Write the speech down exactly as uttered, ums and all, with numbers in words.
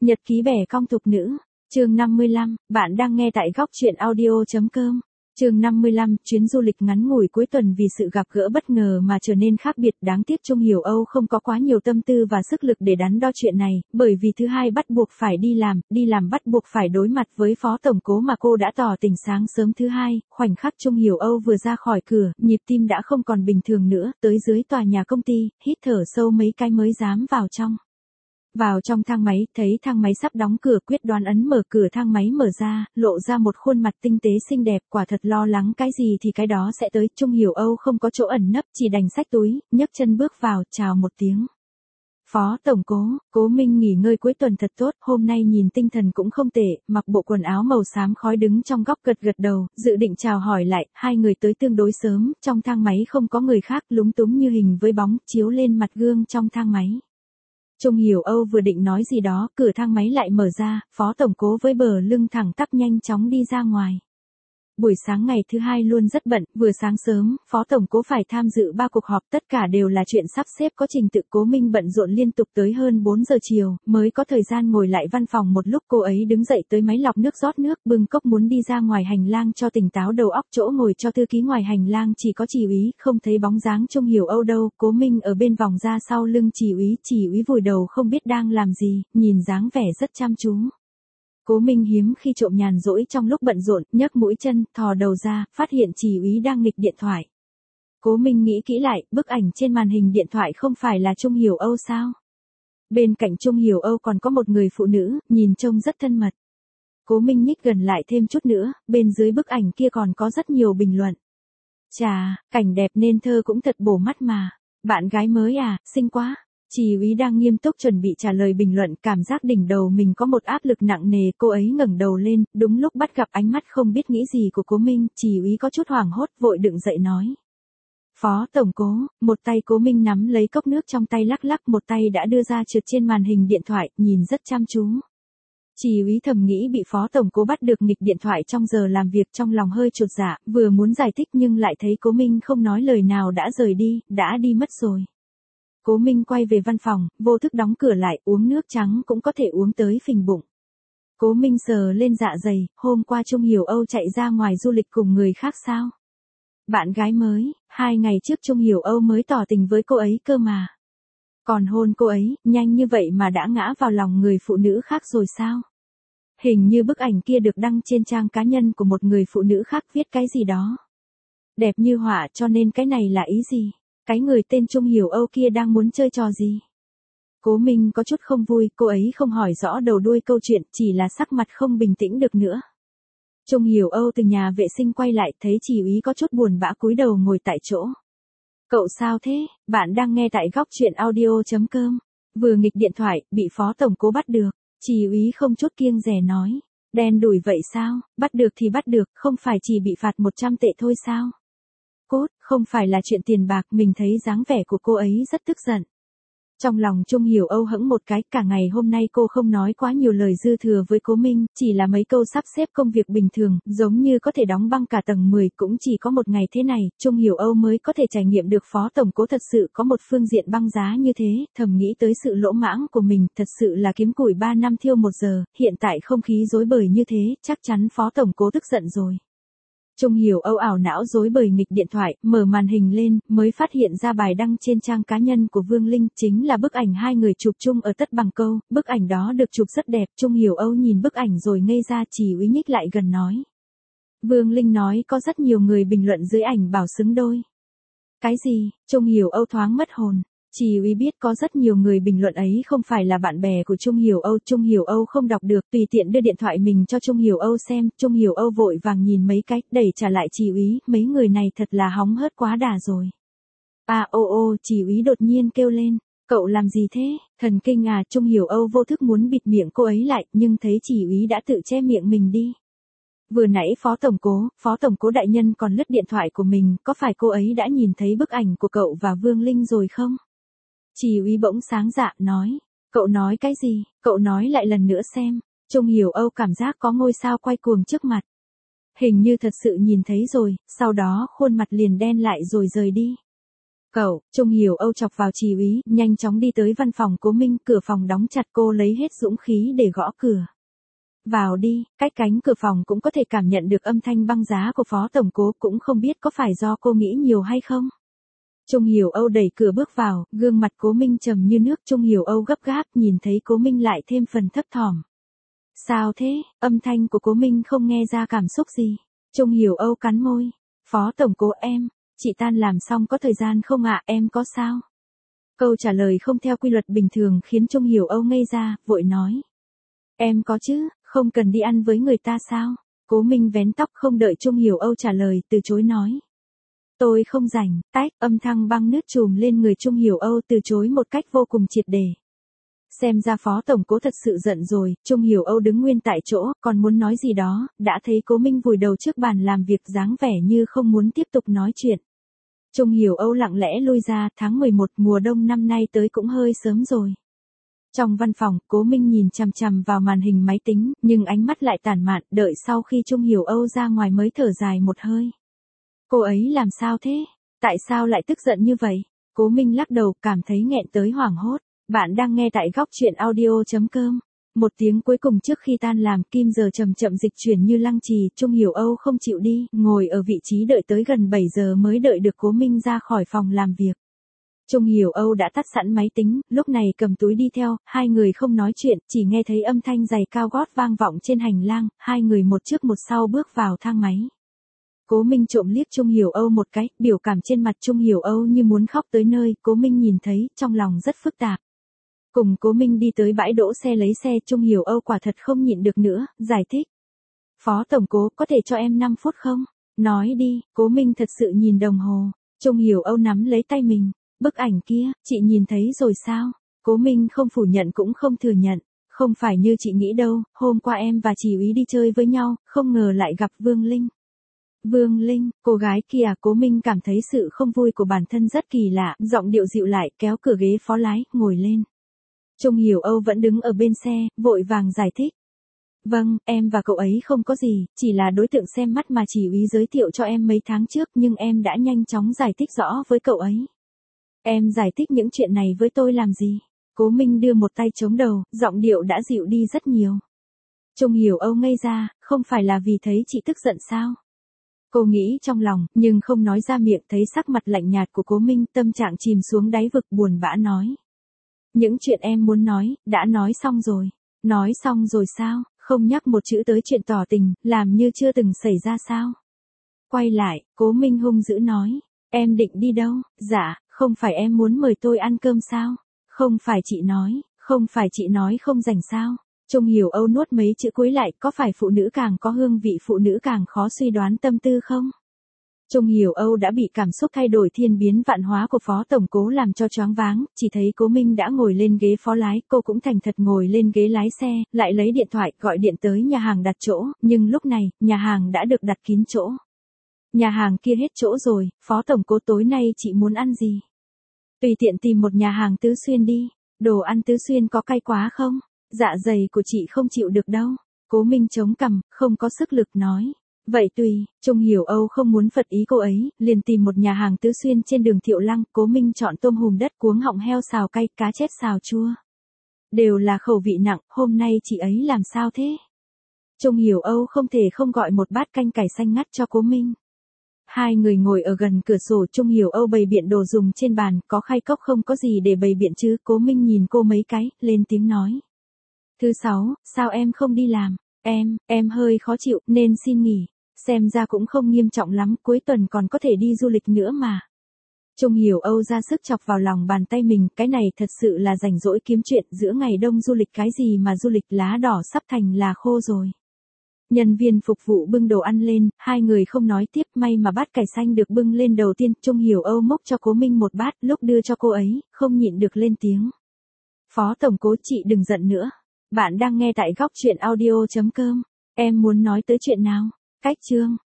Nhật ký bẻ cong thục nữ, chương năm mươi lăm, bạn đang nghe tại góc truyện audio.com. Chương năm mươi lăm, chuyến du lịch ngắn ngủi cuối tuần vì sự gặp gỡ bất ngờ mà trở nên khác biệt. Đáng tiếc Trung Hiểu Âu không có quá nhiều tâm tư và sức lực để đắn đo chuyện này, bởi vì thứ hai bắt buộc phải đi làm, đi làm bắt buộc phải đối mặt với phó tổng cố mà cô đã tỏ tình sáng sớm thứ hai. Khoảnh khắc Trung Hiểu Âu vừa ra khỏi cửa, nhịp tim đã không còn bình thường nữa, tới dưới tòa nhà công ty, hít thở sâu mấy cái mới dám vào trong. Vào trong thang máy, thấy thang máy sắp đóng cửa, quyết đoán ấn mở cửa thang máy mở ra, lộ ra một khuôn mặt tinh tế xinh đẹp, quả thật lo lắng cái gì thì cái đó sẽ tới. Trung Hiểu Âu không có chỗ ẩn nấp, chỉ đành xách túi, nhấc chân bước vào, chào một tiếng. Phó tổng cố, Cố Minh nghỉ ngơi cuối tuần thật tốt, hôm nay nhìn tinh thần cũng không tệ, mặc bộ quần áo màu xám khói đứng trong góc gật gật đầu, dự định chào hỏi lại, hai người tới tương đối sớm, trong thang máy không có người khác, lúng túng như hình với bóng, chiếu lên mặt gương trong thang máy. Trung Hiểu Âu vừa định nói gì đó, cửa thang máy lại mở ra, phó tổng cố với bờ lưng thẳng tắp nhanh chóng đi ra ngoài. Buổi sáng ngày thứ hai luôn rất bận, vừa sáng sớm, phó tổng cố phải tham dự ba cuộc họp, tất cả đều là chuyện sắp xếp có trình tự. Cố Minh bận rộn liên tục tới hơn bốn giờ chiều, mới có thời gian ngồi lại văn phòng một lúc. Cô ấy đứng dậy tới máy lọc nước rót nước, bưng cốc muốn đi ra ngoài hành lang cho tỉnh táo đầu óc. Chỗ ngồi cho thư ký ngoài hành lang chỉ có Chỉ Úy, không thấy bóng dáng Trung Hiểu Âu đâu. Cố Minh ở bên vòng ra sau lưng Chỉ Úy, Chỉ Úy vùi đầu không biết đang làm gì, nhìn dáng vẻ rất chăm chú. Cố Minh hiếm khi trộm nhàn rỗi trong lúc bận rộn, nhấc mũi chân, thò đầu ra, phát hiện Chỉ Úy đang nghịch điện thoại. Cố Minh nghĩ kỹ lại, bức ảnh trên màn hình điện thoại không phải là Trung Hiểu Âu sao? Bên cạnh Trung Hiểu Âu còn có một người phụ nữ, nhìn trông rất thân mật. Cố Minh nhích gần lại thêm chút nữa, bên dưới bức ảnh kia còn có rất nhiều bình luận. Chà, cảnh đẹp nên thơ cũng thật bổ mắt mà. Bạn gái mới à, xinh quá. Chỉ Úy đang nghiêm túc chuẩn bị trả lời bình luận, cảm giác đỉnh đầu mình có một áp lực nặng nề. Cô ấy ngẩng đầu lên, đúng lúc bắt gặp ánh mắt không biết nghĩ gì của Cố Minh, Chỉ Úy có chút hoảng hốt, vội đứng dậy nói. Phó tổng cố, một tay Cố Minh nắm lấy cốc nước trong tay lắc lắc, một tay đã đưa ra trượt trên màn hình điện thoại, nhìn rất chăm chú. Chỉ Úy thầm nghĩ bị phó tổng cố bắt được nghịch điện thoại trong giờ làm việc, trong lòng hơi chột dạ, vừa muốn giải thích nhưng lại thấy Cố Minh không nói lời nào đã rời đi, đã đi mất rồi. Cố Minh quay về văn phòng, vô thức đóng cửa lại, uống nước trắng cũng có thể uống tới phình bụng. Cố Minh sờ lên dạ dày, hôm qua Trung Hiểu Âu chạy ra ngoài du lịch cùng người khác sao? Bạn gái mới, hai ngày trước Trung Hiểu Âu mới tỏ tình với cô ấy cơ mà. Còn hôn cô ấy, nhanh như vậy mà đã ngã vào lòng người phụ nữ khác rồi sao? Hình như bức ảnh kia được đăng trên trang cá nhân của một người phụ nữ khác, viết cái gì đó. Đẹp như họa, cho nên cái này là ý gì? Cái người tên Trung Hiểu Âu kia đang muốn chơi trò gì? Cố Minh có chút không vui, cô ấy không hỏi rõ đầu đuôi câu chuyện, chỉ là sắc mặt không bình tĩnh được nữa. Trung Hiểu Âu từ nhà vệ sinh quay lại, thấy Chỉ Úy có chút buồn bã cúi đầu ngồi tại chỗ. Cậu sao thế? Bạn đang nghe tại góc truyện audio.com. Vừa nghịch điện thoại, bị phó tổng cố bắt được. Chỉ Úy không chút kiêng dè nói. Đen đủi vậy sao? Bắt được thì bắt được, không phải chỉ bị phạt một trăm tệ thôi sao? Cốt, không phải là chuyện tiền bạc. Mình thấy dáng vẻ của cô ấy rất tức giận. Trong lòng Trung Hiểu Âu hững một cái, cả ngày hôm nay cô không nói quá nhiều lời dư thừa với Cố Minh, chỉ là mấy câu sắp xếp công việc bình thường, giống như có thể đóng băng cả tầng mười. Cũng chỉ có một ngày thế này, Trung Hiểu Âu mới có thể trải nghiệm được phó tổng cố thật sự có một phương diện băng giá như thế. Thầm nghĩ tới sự lỗ mãng của mình, thật sự là kiếm củi ba năm thiêu một giờ, hiện tại không khí rối bời như thế, chắc chắn phó tổng cố tức giận rồi. Trung Hiểu Âu ảo não rối bời nghịch điện thoại, mở màn hình lên, mới phát hiện ra bài đăng trên trang cá nhân của Vương Linh, chính là bức ảnh hai người chụp chung ở Tất Bằng Câu. Bức ảnh đó được chụp rất đẹp. Trung Hiểu Âu nhìn bức ảnh rồi ngây ra. Chỉ Úy nhích lại gần nói. Vương Linh nói có rất nhiều người bình luận dưới ảnh bảo xứng đôi. Cái gì? Trung Hiểu Âu thoáng mất hồn. Chỉ Úy biết có rất nhiều người bình luận ấy không phải là bạn bè của Trung Hiểu Âu. Trung Hiểu Âu không đọc được, tùy tiện đưa điện thoại mình cho Trung Hiểu Âu xem. Trung Hiểu Âu vội vàng nhìn mấy cái, đẩy trả lại Chỉ Úy. Mấy người này thật là hóng hớt quá đà rồi. À ô ô, Chỉ Úy đột nhiên kêu lên. Cậu làm gì thế? Thần kinh à? Trung Hiểu Âu vô thức muốn bịt miệng cô ấy lại, nhưng thấy Chỉ Úy đã tự che miệng mình đi. Vừa nãy phó tổng cố, phó tổng cố đại nhân còn lướt điện thoại của mình, có phải cô ấy đã nhìn thấy bức ảnh của cậu và Vương Linh rồi không? Chỉ Úy bỗng sáng dạ, nói. Cậu nói cái gì? Cậu nói lại lần nữa xem. Trung Hiểu Âu cảm giác có ngôi sao quay cuồng trước mặt. Hình như thật sự nhìn thấy rồi, sau đó khuôn mặt liền đen lại rồi rời đi. Cậu, Trung Hiểu Âu chọc vào Trì úy, nhanh chóng đi tới văn phòng Cố Minh, cửa phòng đóng chặt, cô lấy hết dũng khí để gõ cửa. Vào đi, cách cánh cửa phòng cũng có thể cảm nhận được âm thanh băng giá của Phó Tổng Cố, cũng không biết có phải do cô nghĩ nhiều hay không. Trung Hiểu Âu đẩy cửa bước vào, gương mặt Cố Minh trầm như nước. Trung Hiểu Âu gấp gáp, nhìn thấy Cố Minh lại thêm phần thấp thỏm. Sao thế? Âm thanh của Cố Minh không nghe ra cảm xúc gì. Trung Hiểu Âu cắn môi. Phó Tổng Cố em, chị tan làm xong có thời gian không ạ, em có sao? Câu trả lời không theo quy luật bình thường khiến Trung Hiểu Âu ngây ra, vội nói. Em có chứ, không cần đi ăn với người ta sao? Cố Minh vén tóc không đợi Trung Hiểu Âu trả lời, từ chối nói. Tôi không rảnh, tách, âm thăng băng nước trùm lên người Trung Hiểu Âu, từ chối một cách vô cùng triệt để. Xem ra Phó Tổng Cố thật sự giận rồi. Trung Hiểu Âu đứng nguyên tại chỗ, còn muốn nói gì đó, đã thấy Cố Minh vùi đầu trước bàn làm việc dáng vẻ như không muốn tiếp tục nói chuyện. Trung Hiểu Âu lặng lẽ lui ra. Tháng mười một mùa đông năm nay tới cũng hơi sớm rồi. Trong văn phòng, Cố Minh nhìn chằm chằm vào màn hình máy tính, nhưng ánh mắt lại tản mạn, đợi sau khi Trung Hiểu Âu ra ngoài mới thở dài một hơi. Cô ấy làm sao thế? Tại sao lại tức giận như vậy? Cố Minh lắc đầu, cảm thấy nghẹn tới hoảng hốt. Bạn đang nghe tại góc truyện audio chấm com. Một tiếng cuối cùng trước khi tan làm, kim giờ chậm chậm dịch chuyển như lăng trì. Trung Hiểu Âu không chịu đi, ngồi ở vị trí đợi tới gần bảy giờ mới đợi được Cố Minh ra khỏi phòng làm việc. Trung Hiểu Âu đã tắt sẵn máy tính, lúc này cầm túi đi theo, hai người không nói chuyện, chỉ nghe thấy âm thanh giày cao gót vang vọng trên hành lang, hai người một trước một sau bước vào thang máy. Cố Minh trộm liếc Trung Hiểu Âu một cái, biểu cảm trên mặt Trung Hiểu Âu như muốn khóc tới nơi. Cố Minh nhìn thấy, trong lòng rất phức tạp. Cùng Cố Minh đi tới bãi đỗ xe lấy xe, Trung Hiểu Âu quả thật không nhịn được nữa, giải thích. Phó Tổng Cố, có thể cho em năm phút không? Nói đi. Cố Minh thật sự nhìn đồng hồ. Trung Hiểu Âu nắm lấy tay mình. Bức ảnh kia, chị nhìn thấy rồi sao? Cố Minh không phủ nhận cũng không thừa nhận. Không phải như chị nghĩ đâu, hôm qua em và Trì úy đi chơi với nhau, không ngờ lại gặp Vương Linh. Vương Linh, cô gái kia. Cố Minh cảm thấy sự không vui của bản thân rất kỳ lạ, giọng điệu dịu lại, kéo cửa ghế phó lái, ngồi lên. Trung Hiểu Âu vẫn đứng ở bên xe, vội vàng giải thích. Vâng, em và cậu ấy không có gì, chỉ là đối tượng xem mắt mà Trì úy giới thiệu cho em mấy tháng trước, nhưng em đã nhanh chóng giải thích rõ với cậu ấy. Em giải thích những chuyện này với tôi làm gì? Cố Minh đưa một tay chống đầu, giọng điệu đã dịu đi rất nhiều. Trung Hiểu Âu ngây ra, không phải là vì thấy chị tức giận sao? Cô nghĩ trong lòng, nhưng không nói ra miệng. Thấy sắc mặt lạnh nhạt của Cố Minh, tâm trạng chìm xuống đáy vực, buồn bã nói. Những chuyện em muốn nói, đã nói xong rồi. Nói xong rồi sao? Không nhắc một chữ tới chuyện tỏ tình, làm như chưa từng xảy ra sao? Quay lại, Cố Minh hung dữ nói. Em định đi đâu? Dạ, không phải em muốn mời tôi ăn cơm sao? Không phải chị nói, không phải chị nói không rảnh sao? Trung Hiểu Âu nuốt mấy chữ cuối lại, có phải phụ nữ càng có hương vị phụ nữ càng khó suy đoán tâm tư không? Trung Hiểu Âu đã bị cảm xúc thay đổi thiên biến vạn hóa của Phó Tổng Cố làm cho choáng váng, chỉ thấy Cố Minh đã ngồi lên ghế phó lái, cô cũng thành thật ngồi lên ghế lái xe, lại lấy điện thoại gọi điện tới nhà hàng đặt chỗ, nhưng lúc này, nhà hàng đã được đặt kín chỗ. Nhà hàng kia hết chỗ rồi. Phó Tổng Cố, tối nay chị muốn ăn gì? Tùy tiện tìm một nhà hàng Tứ Xuyên đi. Đồ ăn Tứ Xuyên có cay quá không? Dạ dày của chị không chịu được đâu. Cố Minh chống cằm, không có sức lực nói. Vậy tùy. Trung Hiểu Âu không muốn phật ý cô ấy, liền tìm một nhà hàng Tứ Xuyên trên đường Thiệu Lăng. Cố Minh chọn tôm hùm đất cuống họng heo xào cay, cá chép xào chua. Đều là khẩu vị nặng, hôm nay chị ấy làm sao thế? Trung Hiểu Âu không thể không gọi một bát canh cải xanh ngắt cho Cố Minh. Hai người ngồi ở gần cửa sổ. Trung Hiểu Âu bày biện đồ dùng trên bàn, có khay cốc không có gì để bày biện chứ. Cố Minh nhìn cô mấy cái, lên tiếng nói. Thứ sáu, sao em không đi làm? Em, em hơi khó chịu, nên xin nghỉ. Xem ra cũng không nghiêm trọng lắm, cuối tuần còn có thể đi du lịch nữa mà. Trung Hiểu Âu ra sức chọc vào lòng bàn tay mình, cái này thật sự là rảnh rỗi kiếm chuyện, giữa ngày đông du lịch cái gì mà du lịch, lá đỏ sắp thành là khô rồi. Nhân viên phục vụ bưng đồ ăn lên, hai người không nói tiếp, may mà bát cải xanh được bưng lên đầu tiên. Trung Hiểu Âu múc cho Cố Minh một bát, lúc đưa cho cô ấy, không nhịn được lên tiếng. Phó Tổng Cố, chị đừng giận nữa. Bạn đang nghe tại góc truyện audio chấm com. Em muốn nói tới chuyện nào? Cách chương.